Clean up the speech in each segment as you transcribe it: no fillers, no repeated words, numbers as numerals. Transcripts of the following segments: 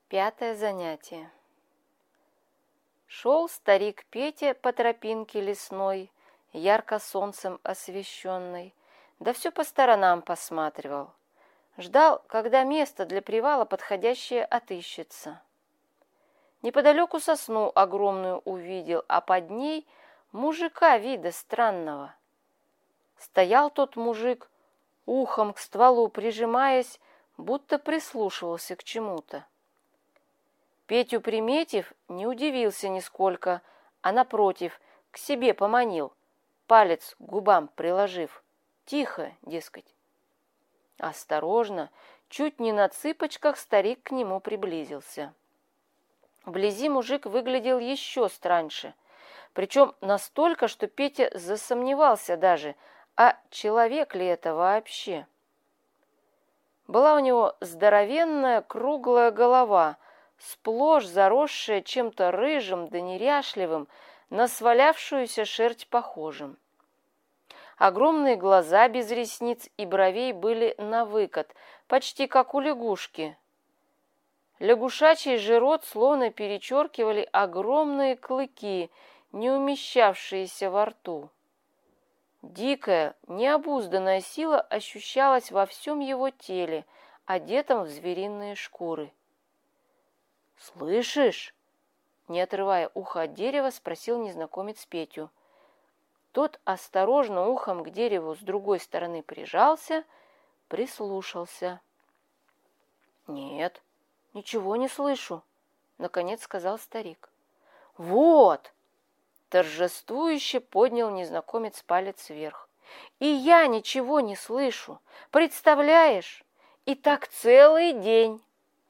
Пятое занятие. Шел старик Петя по тропинке лесной, ярко солнцем освещенной, да все по сторонам посматривал. Ждал, когда место для привала подходящее отыщется. Неподалеку сосну огромную увидел, а под ней мужика вида странного. Стоял тот мужик, ухом к стволу прижимаясь, будто прислушивался к чему-то. Петю приметив, не удивился нисколько, а напротив, к себе поманил, палец к губам приложив. Тихо, дескать. Осторожно, чуть не на цыпочках старик к нему приблизился. Вблизи мужик выглядел еще страньше, причем настолько, что Петя засомневался даже, а человек ли это вообще. Была у него здоровенная круглая голова, сплошь заросшая чем-то рыжим да неряшливым, на свалявшуюся шерсть похожим. Огромные глаза без ресниц и бровей были навыкат, почти как у лягушки. Лягушачий же рот словно перечеркивали огромные клыки, не умещавшиеся во рту. Дикая, необузданная сила ощущалась во всем его теле, одетом в звериные шкуры. «Слышишь?» — не отрывая ухо от дерева, спросил незнакомец Петю. Тот осторожно ухом к дереву с другой стороны прижался, прислушался. «Нет, ничего не слышу», — наконец сказал старик. «Вот!» — торжествующе поднял незнакомец палец вверх. «И я ничего не слышу, представляешь? И так целый день!»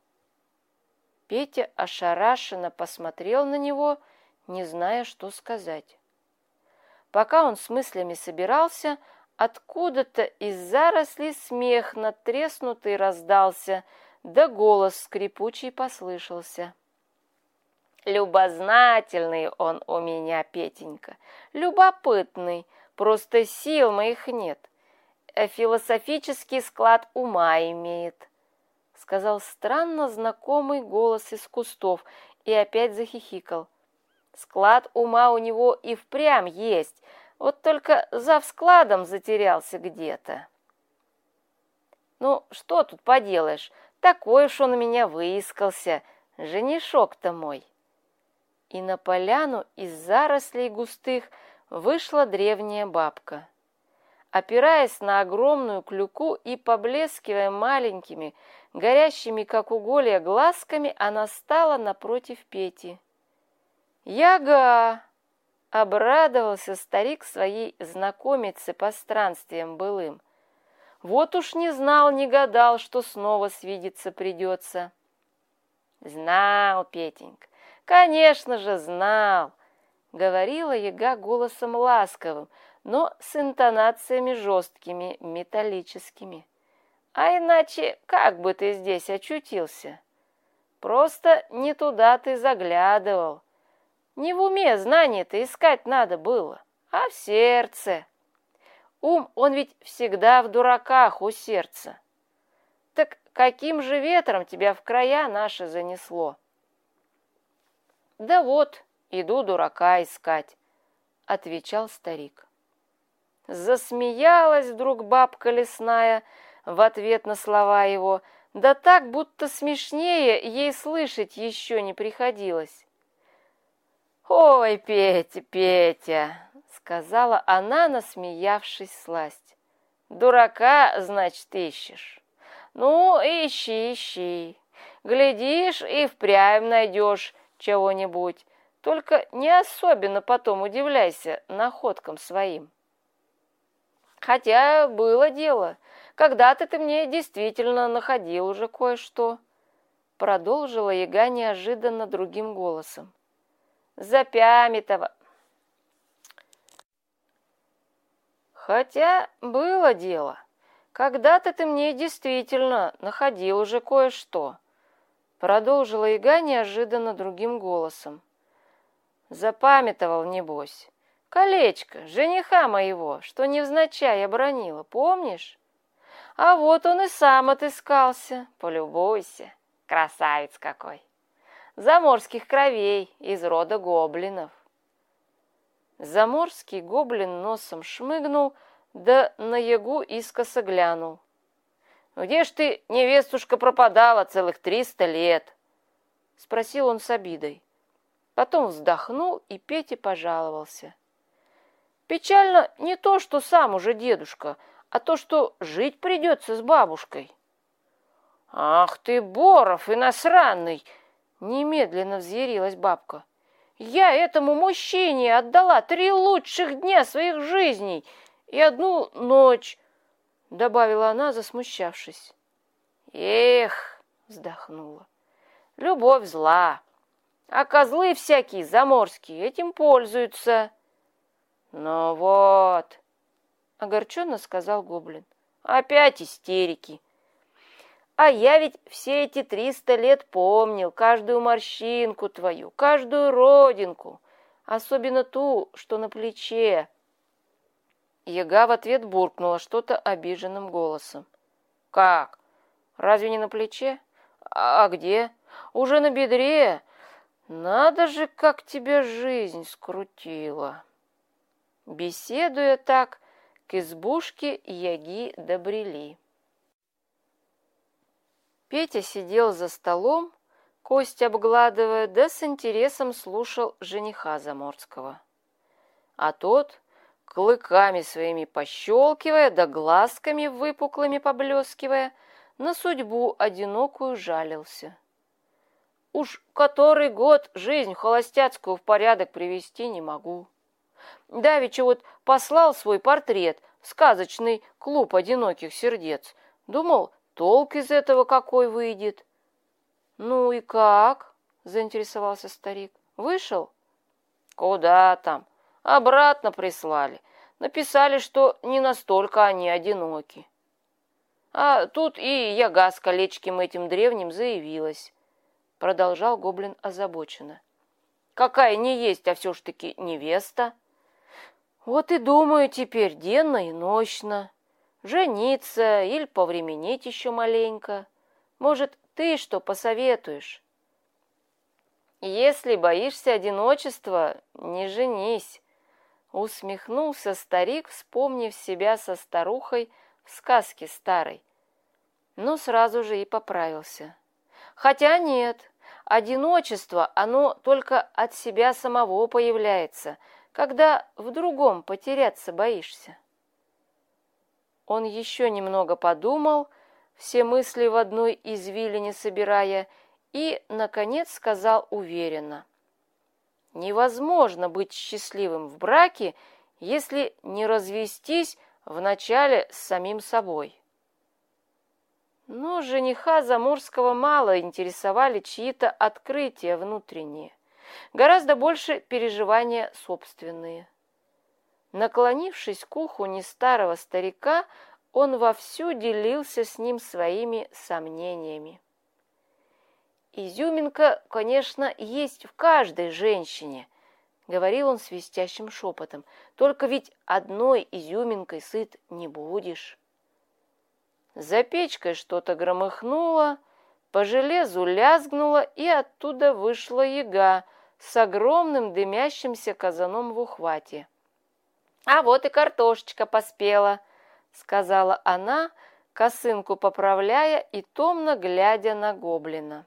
Петя ошарашенно посмотрел на него, не зная, что сказать. Пока он с мыслями собирался, откуда-то из зарослей смех надтреснутый раздался, да голос скрипучий послышался. «Любознательный он у меня, Петенька, любопытный, просто сил моих нет, философический склад ума имеет», — сказал странно знакомый голос из кустов и опять захихикал. «Склад ума у него и впрямь есть, вот только за складом затерялся где-то». «Ну, что тут поделаешь, такой уж он у меня выискался, женишок-то мой». И на поляну из зарослей густых вышла древняя бабка. Опираясь на огромную клюку и поблескивая маленькими, горящими, как уголья, глазками, она стала напротив Пети. «Яга!» — обрадовался старик своей знакомице по странствиям былым. «Вот уж не знал, не гадал, что снова свидеться придется». «Знал, Петенька, конечно же, знал», — говорила яга голосом ласковым, но с интонациями жесткими, металлическими. «А иначе как бы ты здесь очутился? Просто не туда ты заглядывал. Не в уме знания-то искать надо было, а в сердце. Ум, он ведь всегда в дураках у сердца. Так каким же ветром тебя в края наши занесло?» «Да вот, иду дурака искать», — отвечал старик. Засмеялась вдруг бабка лесная в ответ на слова его, да так, будто смешнее ей слышать еще не приходилось. «Ой, Петя, Петя!» — сказала она, насмеявшись всласть. «Дурака, значит, ищешь? Ну, ищи, ищи. Глядишь, и впрямь найдешь чего-нибудь. Только не особенно потом удивляйся находкам своим. Хотя было дело. Когда-то ты мне действительно находил уже кое-что», — продолжила яга неожиданно другим голосом. «Запямятого». «Хотя было дело. Когда-то ты мне действительно находил уже кое-что», — продолжила яга неожиданно другим голосом. «Запамятовал, небось. Колечко, жениха моего, что невзначай обронила, помнишь? А вот он и сам отыскался, полюбуйся, красавец какой. заморских кровей, из рода гоблинов. Заморский гоблин носом шмыгнул, да на Ягу искоса глянул. «Где ж ты, невестушка, пропадала целых 300 лет?» — спросил он с обидой. Потом вздохнул и Пете пожаловался. «Печально не то, что сам уже дедушка, а то, что жить придется с бабушкой». «Ах ты, Боров иностранный!» — немедленно взъярилась бабка. «Я этому мужчине отдала 3 лучших дня своих жизней и 1 ночь», — добавила она, засмущавшись. «Эх!» — вздохнула. «Любовь зла, а козлы всякие заморские этим пользуются». «Ну вот», — огорченно сказал гоблин, — «опять истерики. А я ведь все эти 300 лет помнил каждую морщинку твою, каждую родинку, особенно ту, что на плече». Яга в ответ буркнула что-то обиженным голосом. «Как? Разве не на плече? А где? Уже на бедре? Надо же, как тебя жизнь скрутила!» Беседуя так, к избушке Яги добрели. Петя сидел за столом, кость обгладывая, да с интересом слушал жениха заморского. А тот, клыками своими пощелкивая, да глазками выпуклыми поблескивая, на судьбу одинокую жалился. «Уж который год жизнь холостяцкую в порядок привести не могу. Давеча вот послал свой портрет в сказочный клуб одиноких сердец. Думал, толк из этого какой выйдет». «Ну и как?» — заинтересовался старик. «Вышел?» «Куда там? Обратно прислали. Написали, что не настолько они одиноки». «А тут и Яга с колечком этим древним заявилась», — продолжал гоблин озабоченно. «Какая не есть, а все ж таки невеста. Вот и думаю теперь денно и нощно. Жениться или повременить еще маленько. Может, ты что посоветуешь?» «Если боишься одиночества, не женись», — усмехнулся старик, вспомнив себя со старухой в сказке старой. Но сразу же и поправился. «Хотя нет, одиночество, оно только от себя самого появляется, когда в другом потеряться боишься». Он еще немного подумал, все мысли в одной извилине собирая, и, наконец, сказал уверенно: «Невозможно быть счастливым в браке, если не развестись вначале с самим собой». Но жениха заморского мало интересовали чьи-то открытия внутренние, гораздо больше переживания собственные. Наклонившись к уху нестарого старика, он вовсю делился с ним своими сомнениями. «Изюминка, конечно, есть в каждой женщине», — говорил он свистящим шепотом, «только ведь одной изюминкой сыт не будешь». За печкой что-то громыхнуло, по железу лязгнуло, и оттуда вышла Яга с огромным дымящимся казаном в ухвате. «А вот и картошечка поспела», — сказала она, косынку поправляя и томно глядя на гоблина.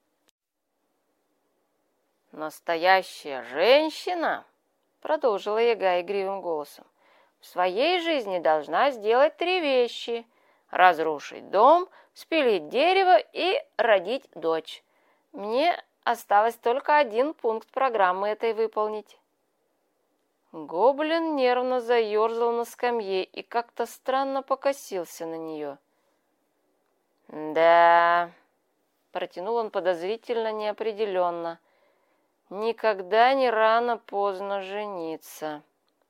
«Настоящая женщина», — продолжила Яга игривым голосом, «в своей жизни должна сделать 3 вещи: разрушить дом, спилить дерево и родить дочь. Мне осталось только 1 пункт программы этой выполнить». Гоблин нервно заерзал на скамье и как-то странно покосился на нее. «Да», — протянул он подозрительно неопределенно, — «никогда не рано поздно жениться».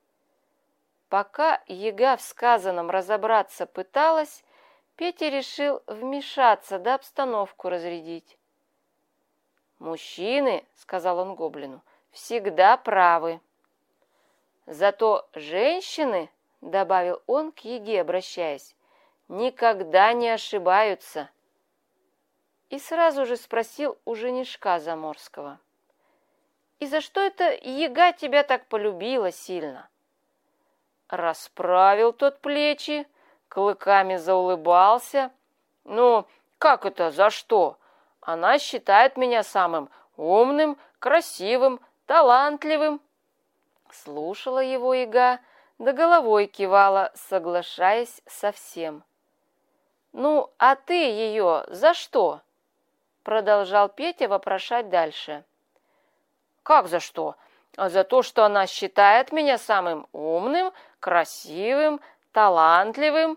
Пока Яга в сказанном разобраться пыталась, Петя решил вмешаться да обстановку разрядить. «Мужчины, — сказал он гоблину, — всегда правы. Зато женщины, — добавил он к Яге, обращаясь, — никогда не ошибаются». и сразу же спросил у женишка Заморского: «И за что это яга тебя так полюбила сильно?» Расправил тот плечи, клыками заулыбался. «Ну, как это, за что? Она считает меня самым умным, красивым, талантливым». Слушала его яга, да головой кивала, соглашаясь со всем. «Ну, а ты ее за что?» Продолжал Петя вопрошать дальше. «Как за что? А за то, что она считает меня самым умным, красивым, талантливым».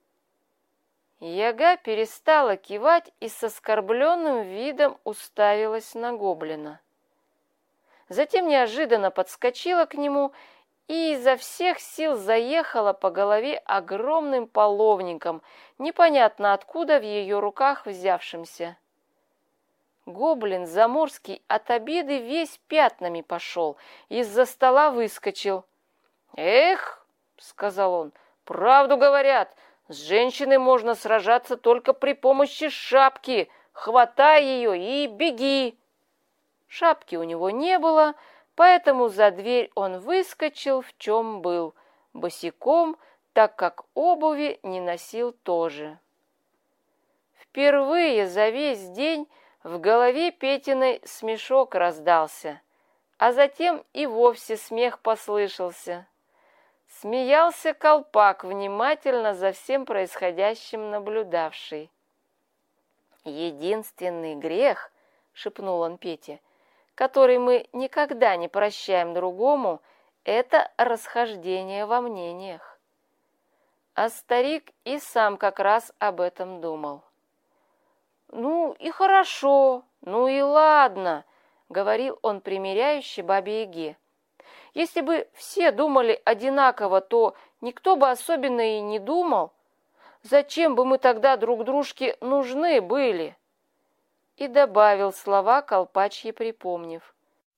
Яга перестала кивать и с оскорбленным видом уставилась на гоблина. Затем неожиданно подскочила к нему и изо всех сил заехала по голове огромным половником, непонятно откуда в ее руках взявшимся. Гоблин Заморский от обиды весь пятнами пошел, из-за стола выскочил. «Эх!» — сказал он, — «правду говорят, с женщиной можно сражаться только при помощи шапки. Хватай ее и беги!» Шапки у него не было, поэтому за дверь он выскочил, в чем был, босиком, так как обуви не носил тоже. Впервые за весь день в голове Петиной смешок раздался, а затем и вовсе смех послышался. Смеялся колпак, внимательно за всем происходящим наблюдавший. «Единственный грех, — шепнул он Пете, — который мы никогда не прощаем другому, это расхождение во мнениях». А старик и сам как раз об этом думал. «Ну и хорошо, ну и ладно», — говорил он примиряюще бабе-яге. «Если бы все думали одинаково, то никто бы особенно и не думал. Зачем бы мы тогда друг дружке нужны были?» И добавил слова колпачьи припомнив.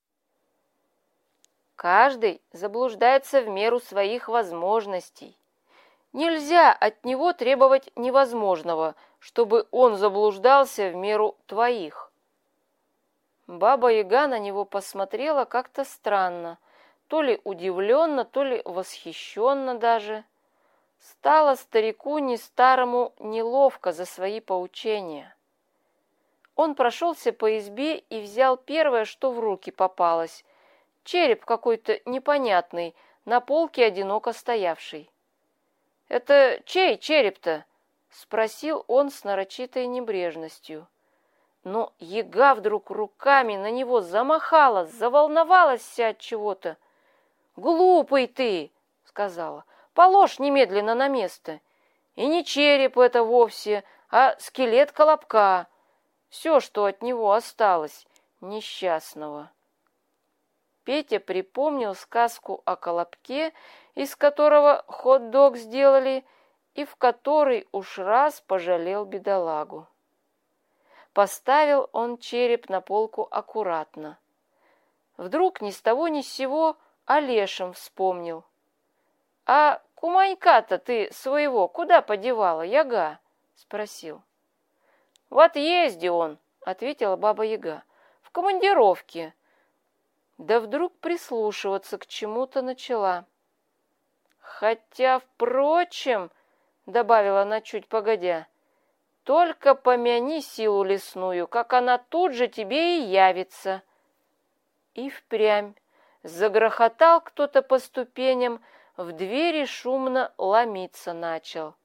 «Каждый заблуждается в меру своих возможностей. Нельзя от него требовать невозможного, чтобы он заблуждался в меру твоих». Баба-яга на него посмотрела как-то странно, то ли удивленно, то ли восхищенно даже. Стало старику не старому неловко за свои поучения. Он прошелся по избе и взял первое, что в руки попалось, череп какой-то непонятный, на полке одиноко стоявший. «Это чей череп-то?» — спросил он с нарочитой небрежностью. Но яга вдруг руками на него замахала, заволновалась вся от чего-то. «Глупый ты!» — сказала. «Положь немедленно на место. И не череп это вовсе, а скелет колобка. Все, что от него осталось, несчастного». Петя припомнил сказку о колобке, из которого хот-дог сделали, и в который уж раз пожалел бедолагу. Поставил он череп на полку аккуратно. Вдруг ни с того ни с сего о лешем вспомнил. «А куманька-то ты своего куда подевала, яга?» — спросил. «В отъезде он», — ответила баба-яга, — «в командировке». Да вдруг прислушиваться к чему-то начала. «Хотя, впрочем, — добавила она чуть погодя, — только помяни силу лесную, как она тут же тебе и явится». И впрямь загрохотал кто-то по ступеням, в двери шумно ломиться начал.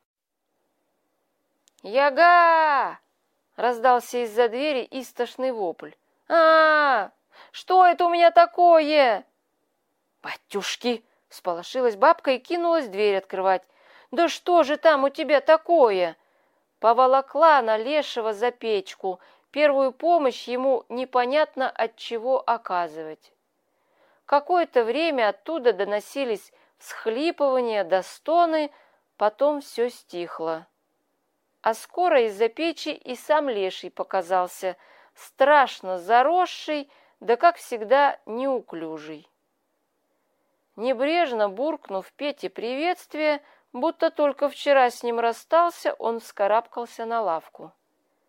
«Яга!» — раздался из-за двери истошный вопль. «А, что это у меня такое?» «Батюшки!» — всполошилась бабка и кинулась дверь открывать. «Да что же там у тебя такое?» Поволокла она лешего за печку, первую помощь ему непонятно от чего оказывать. Какое-то время оттуда доносились всхлипывания да стоны, потом все стихло. А скоро из-за печи и сам леший показался, страшно заросший, да, как всегда, неуклюжий. Небрежно буркнув Пете приветствие, будто только вчера с ним расстался, он вскарабкался на лавку.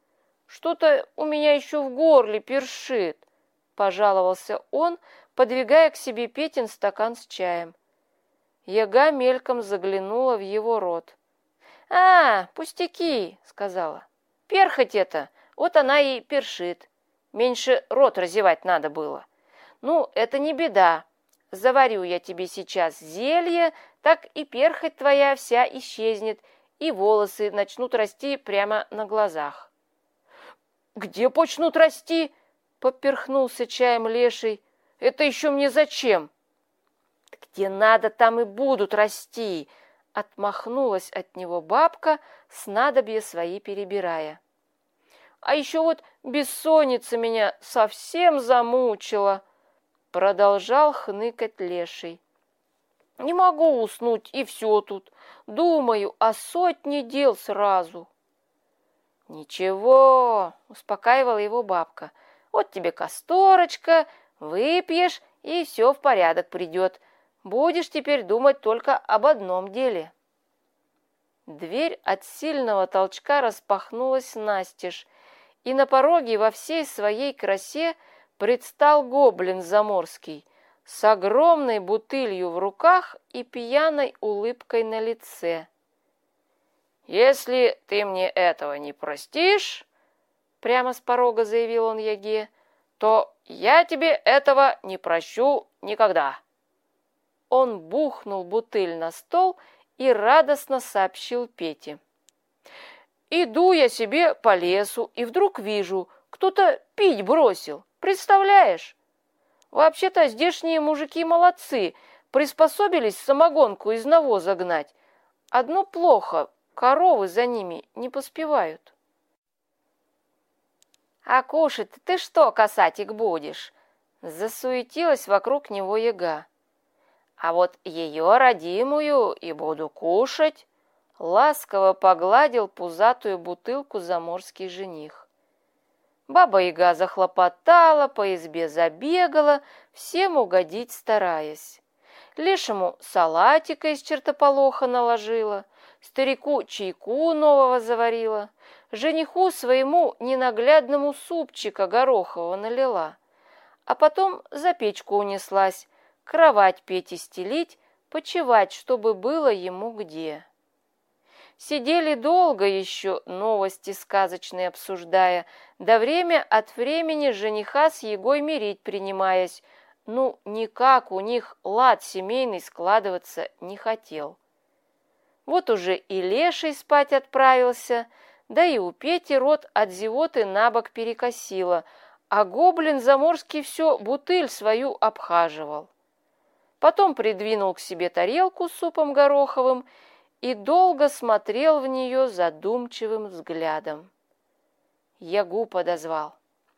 Что-то у меня еще в горле першит, пожаловался он, подвигая к себе Петин стакан с чаем. Яга мельком заглянула в его рот. «А, пустяки», — сказала. «Перхоть это, вот она и першит. Меньше рот разевать надо было. Ну, это не беда. Заварю я тебе сейчас зелье, так и перхоть твоя вся исчезнет, и волосы начнут расти прямо на глазах». «Где почнут расти?» — поперхнулся чаем леший. «Это еще мне зачем?» «Где надо, там и будут расти», — отмахнулась от него бабка, снадобья свои перебирая. «А еще вот бессонница меня совсем замучила», — продолжал хныкать леший. «Не могу уснуть, и все тут. Думаю о сотне дел сразу». «Ничего», — успокаивала его бабка, — «вот тебе касторочка, выпьешь, и все в порядок придет. Будешь теперь думать только об одном деле». Дверь от сильного толчка распахнулась настежь, и на пороге во всей своей красе предстал гоблин заморский с огромной бутылью в руках и пьяной улыбкой на лице. «Если ты мне этого не простишь, — прямо с порога заявил он Яге, — то я тебе этого не прощу никогда». Он бухнул бутыль на стол и радостно сообщил Пете. «Иду я себе по лесу, и вдруг вижу, кто-то пить бросил. Представляешь? Вообще-то здешние мужики молодцы, приспособились самогонку из навоза гнать. Одно плохо, коровы за ними не поспевают». «А кушать ты что, касатик, будешь?» Засуетилась вокруг него Яга. «А вот ее родимую и буду кушать», — ласково погладил пузатую бутылку заморский жених. Баба-яга захлопотала, по избе забегала, всем угодить стараясь. Лешему салатика из чертополоха наложила, старику чайку нового заварила, жениху своему ненаглядному супчика горохового налила, а потом за печку унеслась, кровать Пете стелить, почевать, чтобы было ему где. Сидели долго еще, новости сказочные обсуждая, да время от времени жениха с Егой мирить принимаясь. Ну, никак у них лад семейный складываться не хотел. Вот уже и леший спать отправился, да и у Пети рот от зевоты набок перекосило, а гоблин заморский все бутыль свою обхаживал. Потом придвинул к себе тарелку с супом гороховым и долго смотрел в нее задумчивым взглядом. Ягу подозвал.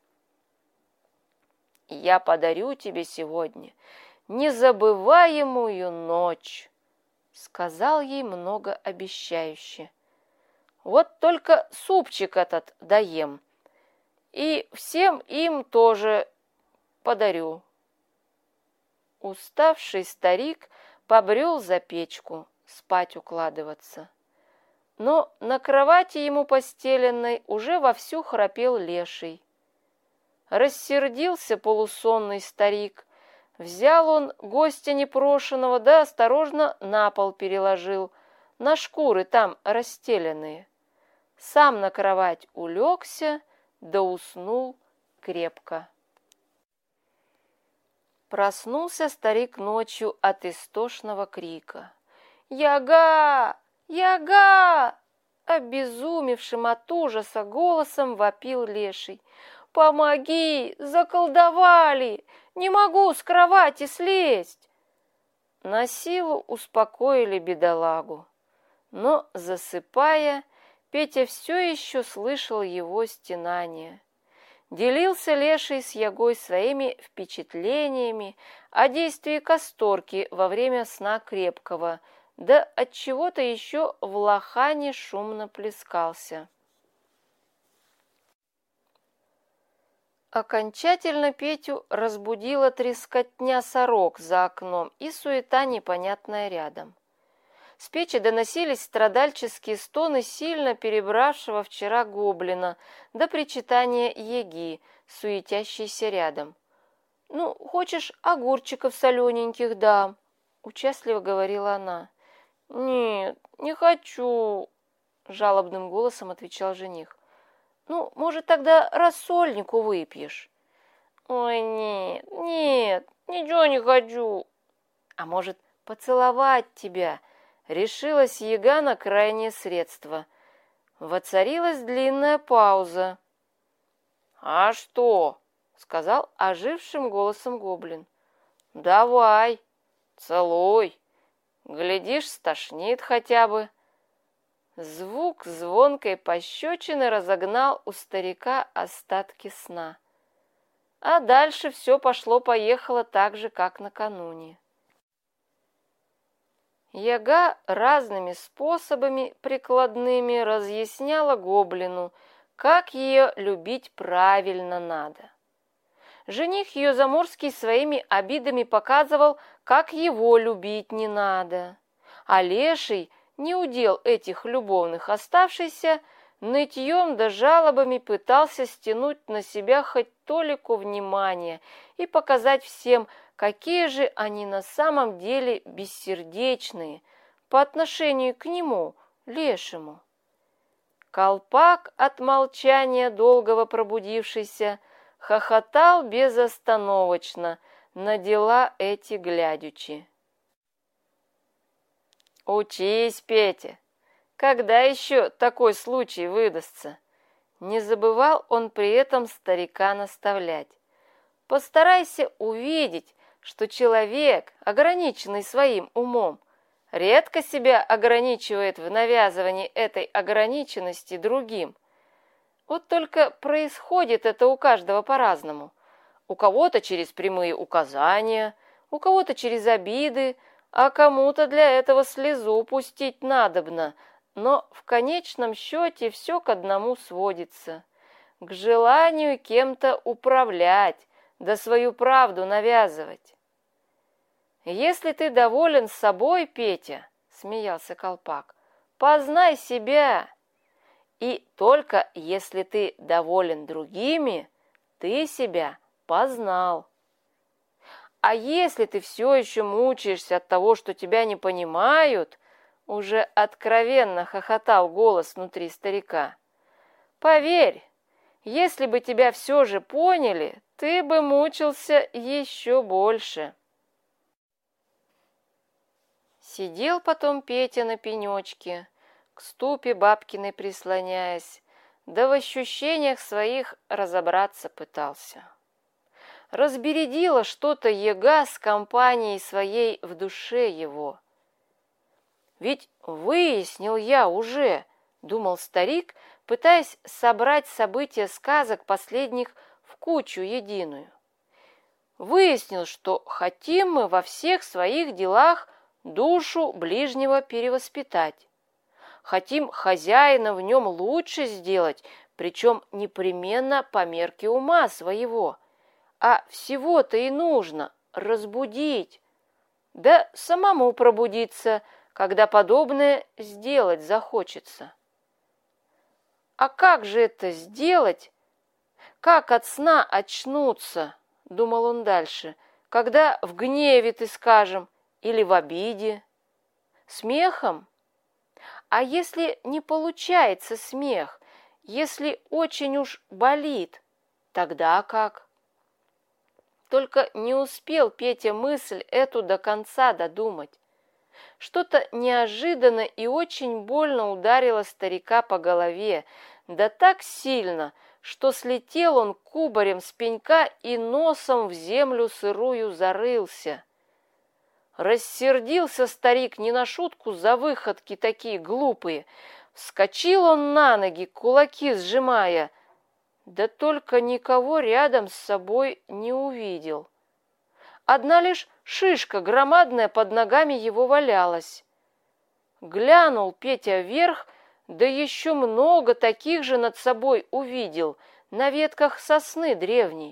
«Я подарю тебе сегодня незабываемую ночь», — сказал ей многообещающе. «Вот только супчик этот доем, и всем им тоже подарю». Уставший старик побрел за печку спать укладываться. Но на кровати ему постеленной уже вовсю храпел леший. Рассердился полусонный старик. Взял он гостя непрошеного, да осторожно на пол переложил, на шкуры там расстеленные. Сам на кровать улегся, да уснул крепко. Проснулся старик ночью от истошного крика. «Яга! Яга!» Обезумевшим от ужаса голосом вопил леший. «Помоги! Заколдовали! Не могу с кровати слезть!» На силу успокоили бедолагу. Но, засыпая, Петя все еще слышал его стенания. Делился леший с Ягой своими впечатлениями о действии касторки во время сна крепкого, да от чего-то еще в лохане шумно плескался. Окончательно Петю разбудила трескотня сорок за окном и суета непонятная рядом. С печи доносились страдальческие стоны сильно перебравшего вчера гоблина, до причитания Яги, суетящейся рядом. «Ну, хочешь, огурчиков солененьких дам?» — участливо говорила она. «Нет, не хочу», — жалобным голосом отвечал жених. «Ну, может, тогда рассольнику выпьешь?» «Ой, нет, нет, ничего не хочу». «А может, поцеловать тебя?» — решилась Яга на крайнее средство. Воцарилась длинная пауза. «А что?» — сказал ожившим голосом гоблин. «Давай, целуй. Глядишь, стошнит хотя бы». Звук звонкой пощечины разогнал у старика остатки сна. А дальше все пошло-поехало так же, как накануне. Яга разными способами прикладными разъясняла гоблину, как ее любить правильно надо. Жених ее заморский своими обидами показывал, как его любить не надо. А леший, не удел этих любовных оставшийся, нытьем да жалобами пытался стянуть на себя хоть толику внимания и показать всем, какие же они на самом деле бессердечные по отношению к нему, лешему. Колпак, от молчания долгого пробудившийся, хохотал безостановочно, на дела эти глядячи. «Учись, Петя, когда еще такой случай выдастся?» Не забывал он при этом старика наставлять. «Постарайся увидеть, что человек, ограниченный своим умом, редко себя ограничивает в навязывании этой ограниченности другим. Вот только происходит это у каждого по-разному. У кого-то через прямые указания, у кого-то через обиды, а кому-то для этого слезу пустить надобно, но в конечном счете все к одному сводится. К желанию кем-то управлять, да свою правду навязывать. «Если ты доволен собой, Петя, — смеялся Колпак, — познай себя. И только если ты доволен другими, ты себя познал. А если ты все еще мучаешься от того, что тебя не понимают, — уже откровенно хохотал голос внутри старика, — поверь, если бы тебя все же поняли, ты бы мучился еще больше». Сидел потом Петя на пенечке, к ступе бабкиной прислоняясь, да в ощущениях своих разобраться пытался. Разбередила что-то Яга с компанией своей в душе его. «Ведь выяснил я уже», — думал старик, пытаясь собрать события сказок последних в кучу единую. «Выяснил, что хотим мы во всех своих делах душу ближнего перевоспитать. Хотим хозяина в нем лучше сделать, причем непременно по мерке ума своего. А всего-то и нужно разбудить, да самому пробудиться, когда подобное сделать захочется. А как же это сделать? Как от сна очнуться, думал он дальше, когда в гневе ты, скажем, или в обиде? Смехом? А если не получается смех, если очень уж болит, тогда как? Только не успел Петя мысль эту до конца додумать. Что-то неожиданно и очень больно ударило старика по голове, да так сильно, что слетел он кубарем с пенька и носом в землю сырую зарылся. Рассердился старик не на шутку за выходки такие глупые. Вскочил он на ноги, кулаки сжимая, да только никого рядом с собой не увидел. Одна лишь шишка громадная под ногами его валялась. Глянул Петя вверх, да еще много таких же над собой увидел на ветках сосны древней.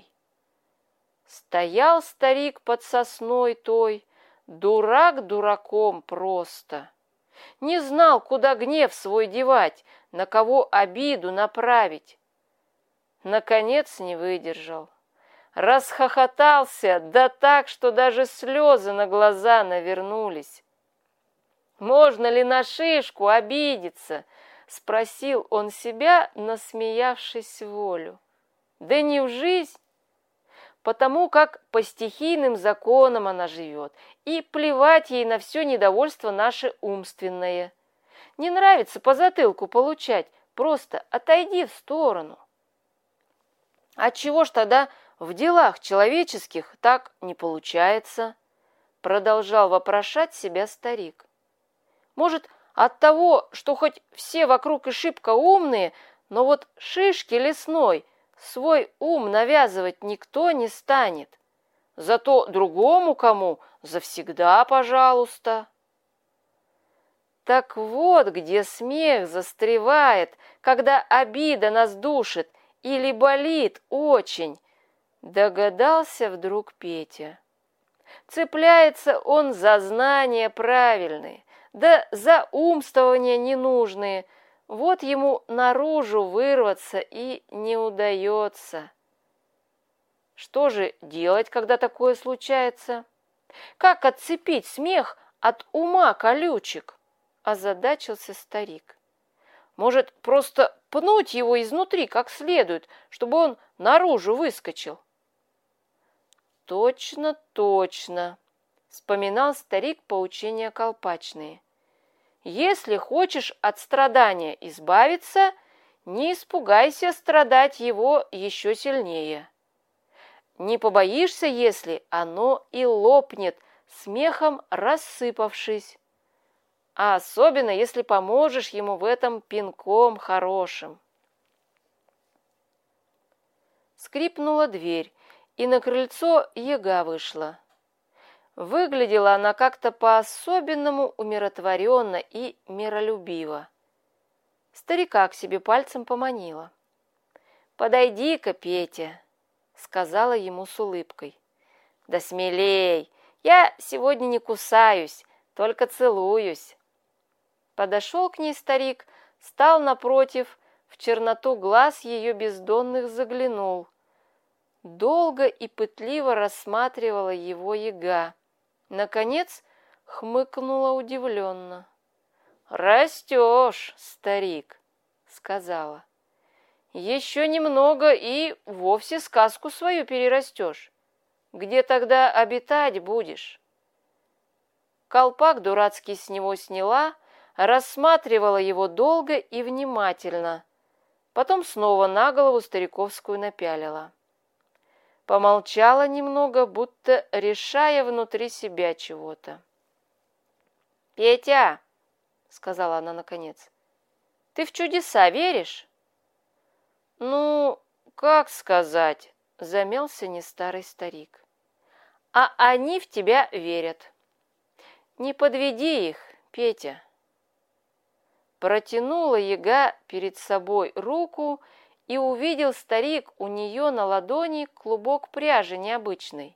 Стоял старик под сосной той, дурак дураком просто. Не знал, куда гнев свой девать, на кого обиду направить. Наконец не выдержал. Расхохотался, да так, что даже слезы на глаза навернулись. «Можно ли на шишку обидеться?» — спросил он себя, насмеявшись в волю. «Да не в жизнь, потому как по стихийным законам она живет, и плевать ей на все недовольство наше умственное. Не нравится по затылку получать, просто отойди в сторону». «Отчего ж тогда в делах человеческих так не получается?» — продолжал вопрошать себя старик. «Может, от того, что хоть все вокруг и шибко умные, но вот шишке лесной свой ум навязывать никто не станет. Зато другому кому завсегда пожалуйста». Так вот, где смех застревает, когда обида нас душит или болит очень, догадался вдруг Петя. Цепляется он за знания правильные, да за умствования ненужные. Вот ему наружу вырваться и не удается. Что же делать, когда такое случается? Как отцепить смех от ума колючек? Озадачился старик. Может, просто пнуть его изнутри как следует, чтобы он наружу выскочил? Точно, точно, вспоминал старик поучения колпачные. Если хочешь от страдания избавиться, не испугайся страдать его еще сильнее. Не побоишься, если оно и лопнет, смехом рассыпавшись. А особенно, если поможешь ему в этом пинком хорошим. Скрипнула дверь, и на крыльцо Яга вышла. Выглядела она как-то по-особенному умиротворенно и миролюбиво. Старика к себе пальцем поманила. «Подойди-ка, Петя», — сказала ему с улыбкой. «Да смелей, я сегодня не кусаюсь, только целуюсь». Подошел к ней старик, стал напротив, в черноту глаз ее бездонных заглянул. Долго и пытливо рассматривала его Яга. Наконец хмыкнула удивленно. «Растешь, старик», — сказала. «Еще немного и вовсе сказку свою перерастешь. Где тогда обитать будешь?» Колпак дурацкий с него сняла, рассматривала его долго и внимательно, потом снова на голову стариковскую напялила. Помолчала немного, будто решая внутри себя чего-то. «Петя», — сказала она наконец, — «ты в чудеса веришь?» «Ну, как сказать?» — замялся нестарый старик. «А они в тебя верят. Не подведи их, Петя». Протянула Яга перед собой руку, и увидел старик у нее на ладони клубок пряжи необычный.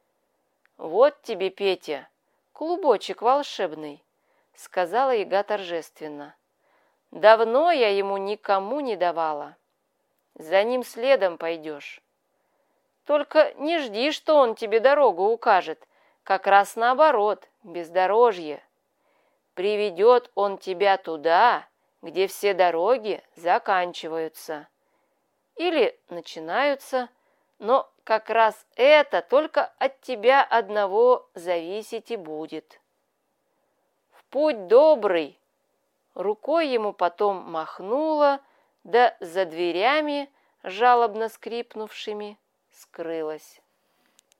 «Вот тебе, Петя, клубочек волшебный», — сказала Яга торжественно. «Давно я ему никому не давала. За ним следом пойдешь. Только не жди, что он тебе дорогу укажет, как раз наоборот, бездорожье. Приведет он тебя туда, где все дороги заканчиваются. Или начинаются, но как раз это только от тебя одного зависеть и будет. В путь добрый!» Рукой ему потом махнула, да за дверями, жалобно скрипнувшими, скрылась.